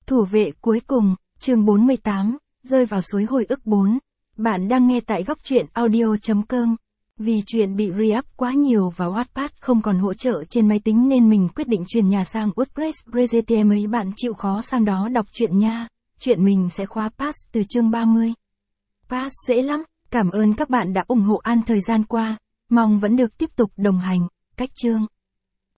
Thủ vệ cuối cùng, chương 48, rơi vào suối hồi ức 4. Bạn đang nghe tại góc truyện audio.com. Vì chuyện bị re-up quá nhiều và Wattpad không còn hỗ trợ trên máy tính nên mình quyết định chuyển nhà sang WordPress Presete. Mấy bạn chịu khó sang đó đọc truyện nha. Chuyện mình sẽ khóa pass từ chương 30. Pass dễ lắm, cảm ơn các bạn đã ủng hộ An thời gian qua, mong vẫn được tiếp tục đồng hành. Cách chương